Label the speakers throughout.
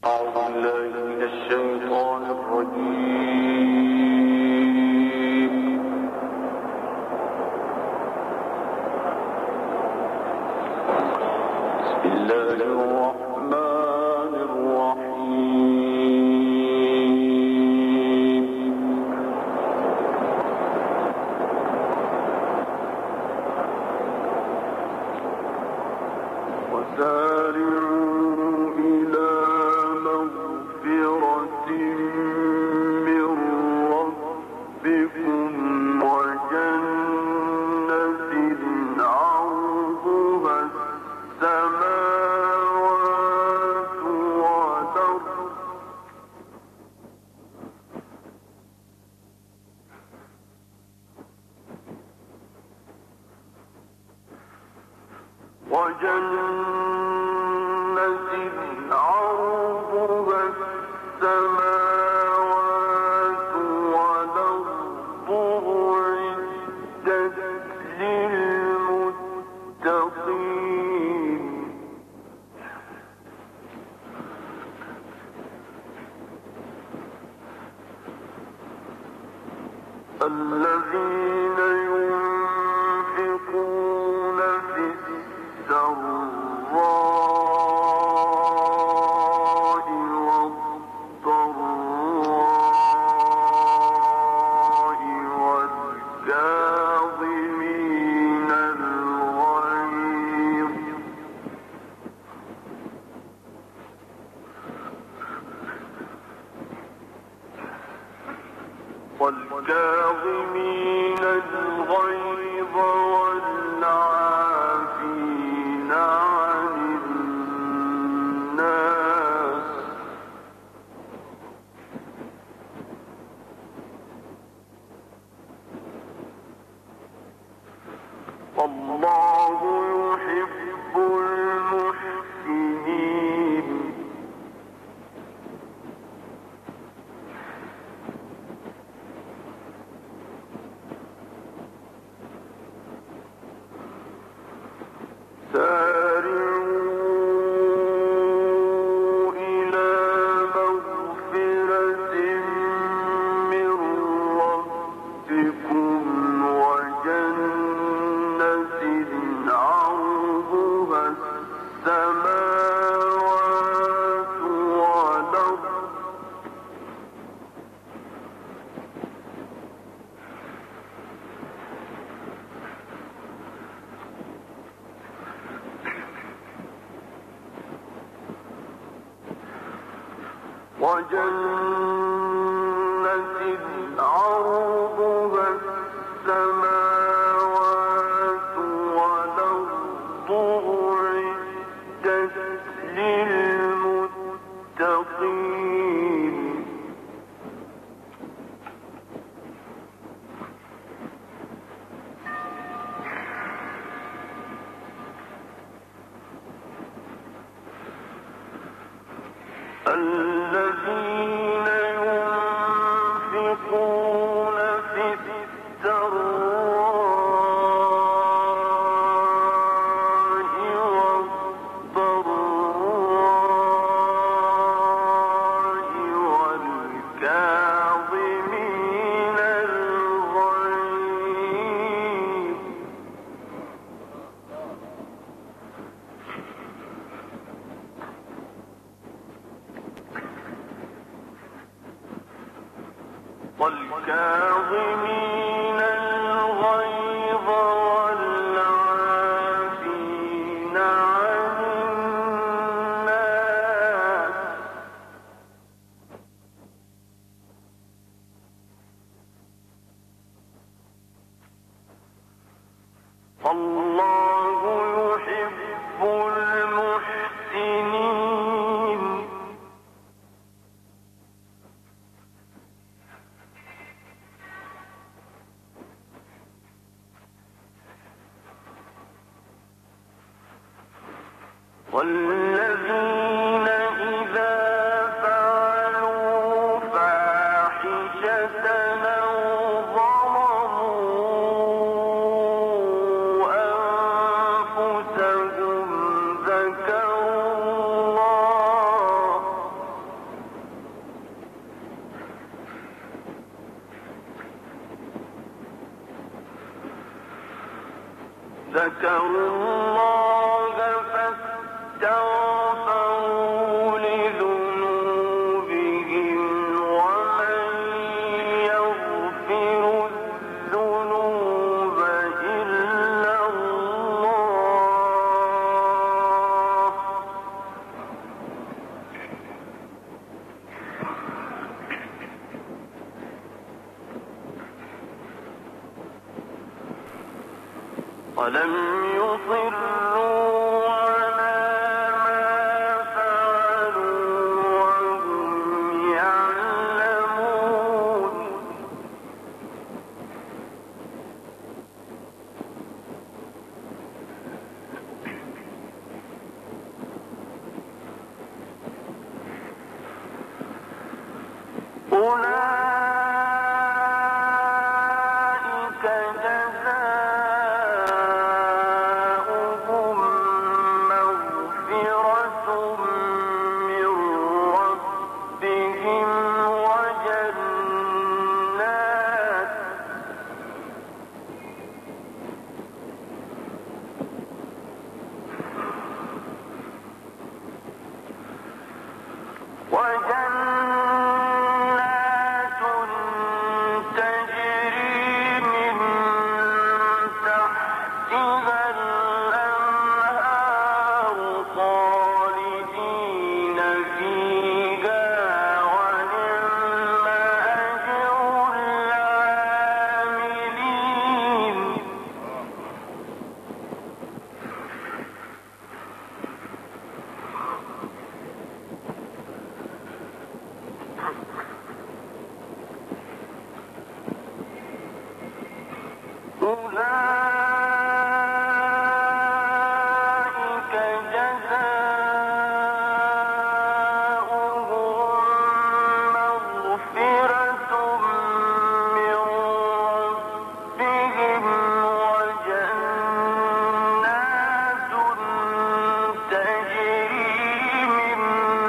Speaker 1: الذين ينفقون في السراء والضراء والكاظمين الغيظ والعافين عن الناس والله يحب المحسنين سارعوا إلى مغفرة من ربكم وجنة عرضها السماوات والأرض أعدت للمتقين الذين ينفقون في السراء والضراء والكاظمين الغيظ والكاظمين الغيظ والعافين عن الناس والله يحب المحسنين والذين إذا فعلوا فاحشة أو ظلموا أنفسهم ذكروا الله ذكروا الله فاستغفروا لذنوبهم ومن يغفر الذنوب إلا الله ولم يصروا على ما فعلوا وهم يعلمون أولئك جزاؤهم مغفرة من ربهم وجنات تجري من تحتها الأنهار خالدين فيها ونعم أجر العاملين أولئك جزاؤهم مغفرة من ربهم وجنات تجري من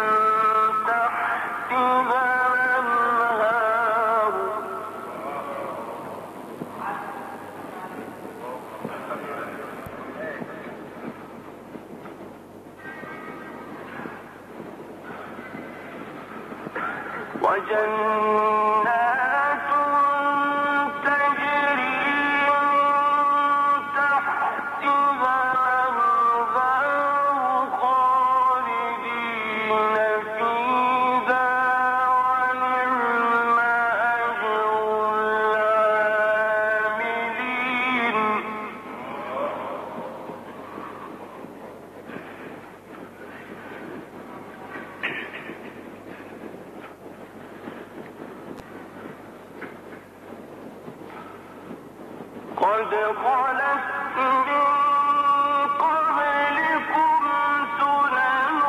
Speaker 1: تحتها الأنهار وجنات تجري من تحتها الأنهار خالدين فيها ونعم أجر العاملين قد خلت من قبلكم سنن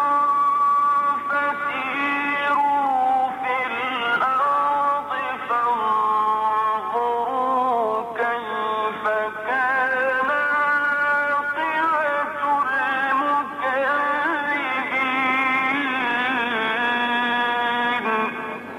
Speaker 1: فسيروا في الأرض فانظروا كيف كان عاقبة المكذبين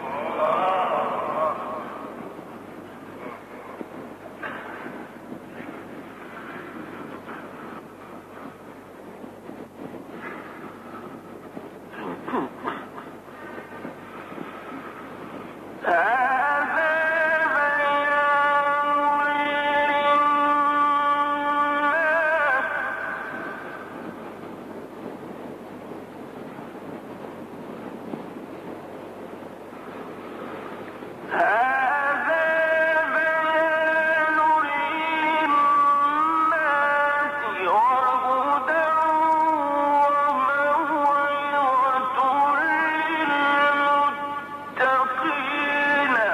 Speaker 1: هذا بيان للناس وهدى وموعظة للمتقين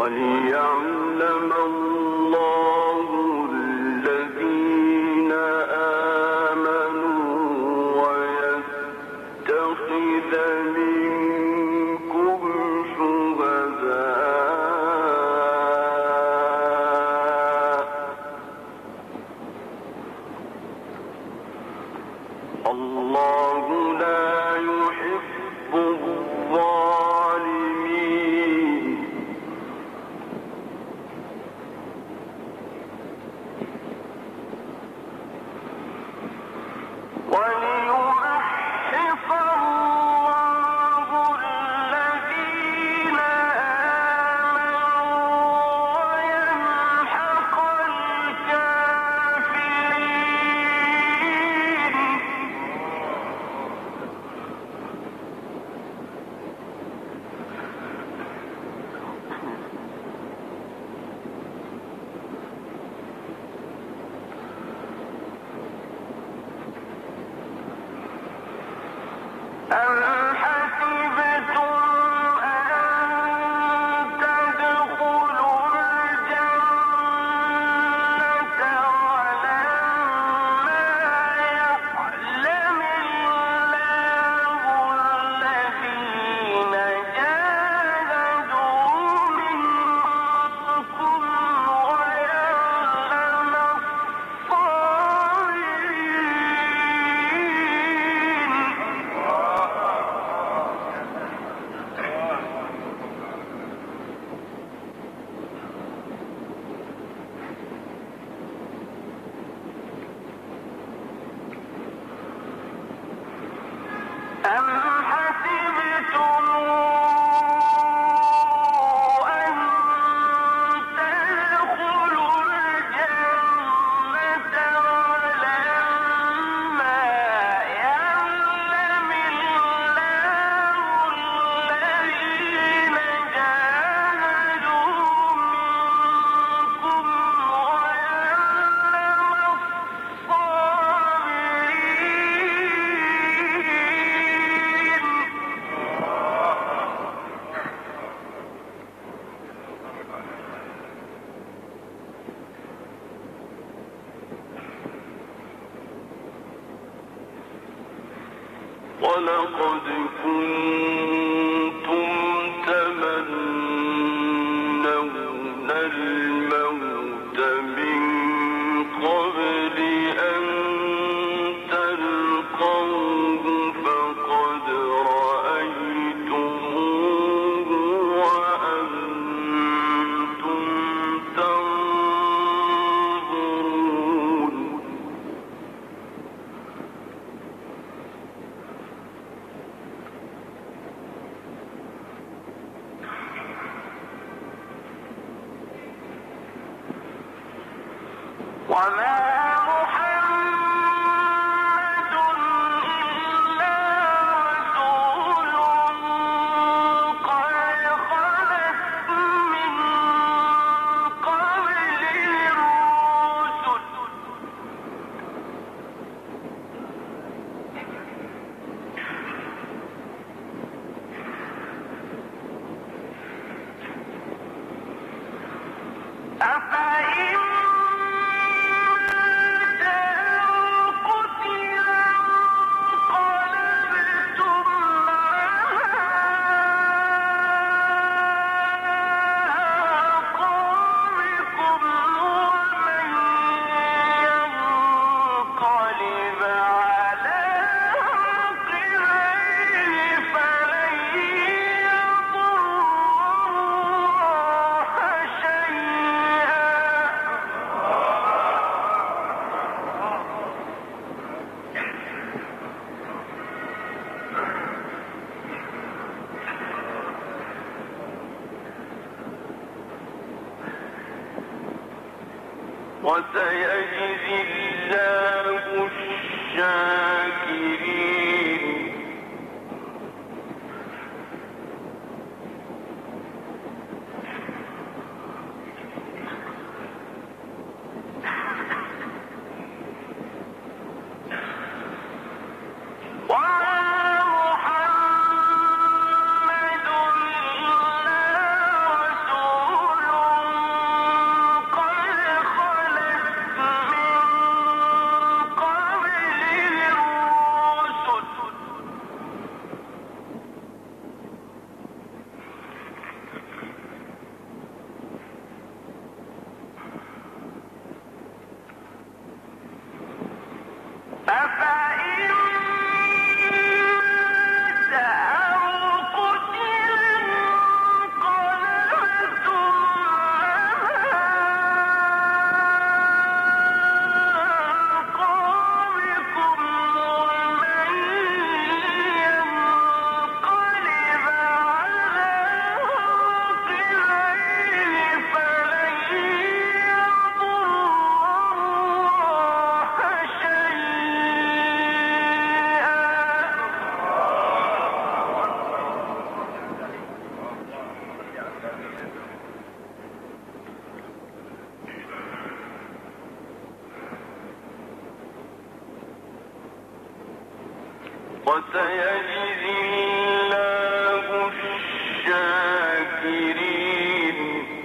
Speaker 1: وليعلم الله الذين آمنوا ويتخذ منكم شهداء الله لا يحب الظالمين وليمحص الله الذين آمنوا ويمحق الكافرين أم حسبتم أن تدخلوا الجنة ولما يعلم الله الذين جاهدوا منكم ويعلم أم حسبتم أن تدخلوا الجنة ولما يعلم الله الذين جاهدوا منكم ويعلم ولقد كنتم تمنون الموت من قبل أن تلقوه فقد رأيتموه وأنتم تنظرون وما محمد إلا رسول قد خلت من قبله الرسل أفإن وسيجزي الله الشاكرين محمد إلا رسول وسيجزي الله الشاكرين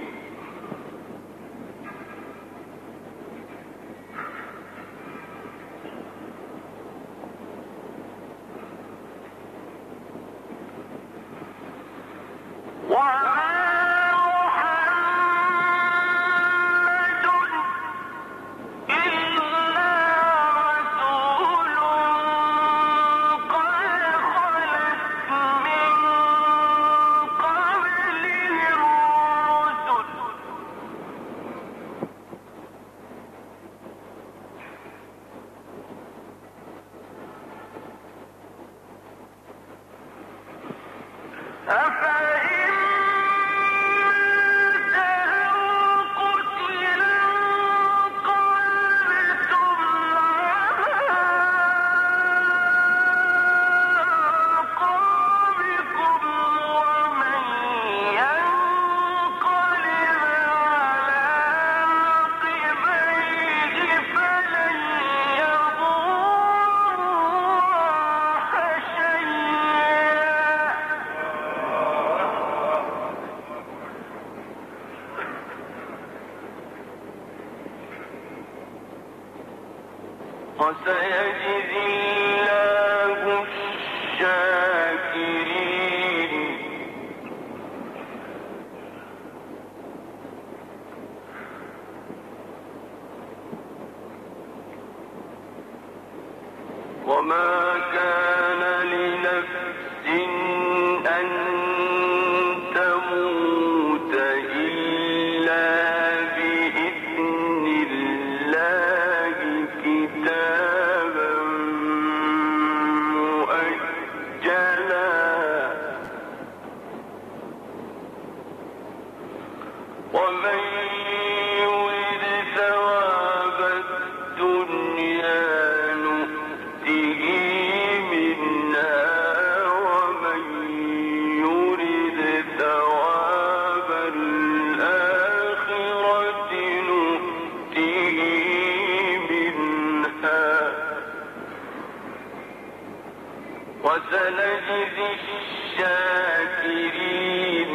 Speaker 1: وسيجزي الله الشاكرين وما كان لنفس أن تموت إلا بإذن الله كتابا مؤجلا ومن يرد ثواب الدنيا نؤته منها ومن يرد ثواب الآخرة نؤته منها وسنجزي الشاكرين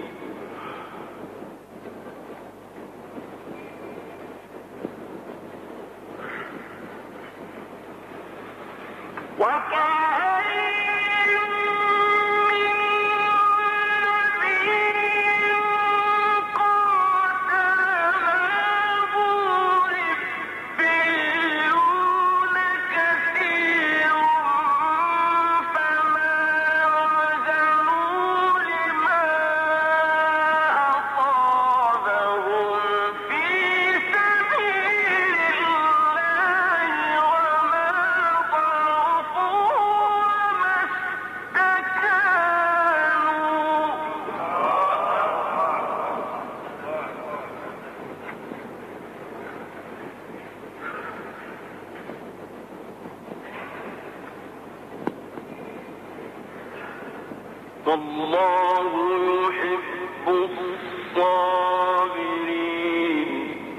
Speaker 1: وكأين من نبي قاتل ربيون كثير فما وزنوا لما أصابهم في سبيل الله وما ضعفوا وما استكانوا والله يحب الصابرين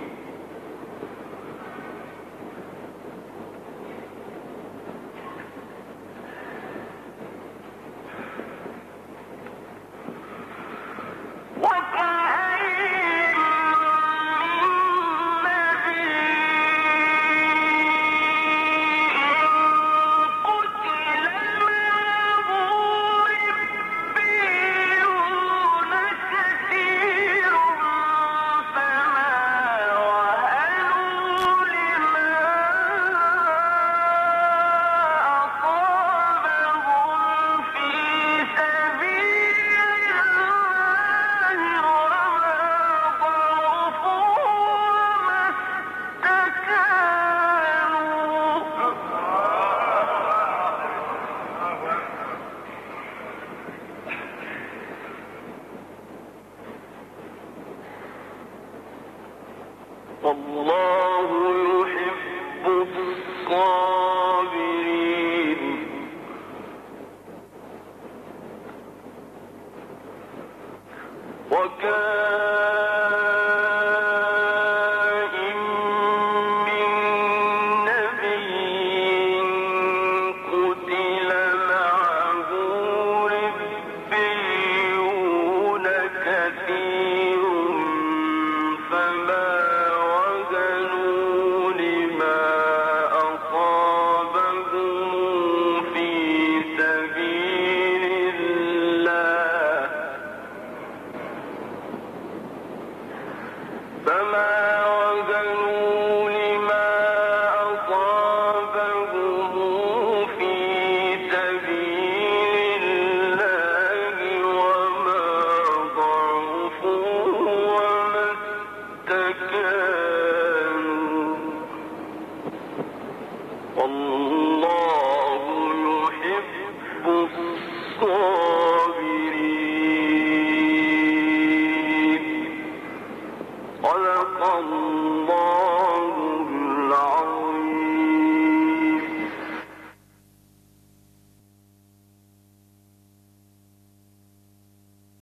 Speaker 1: وكأين من نبي قتل معه ربيون كثير والله يحب الصابرين.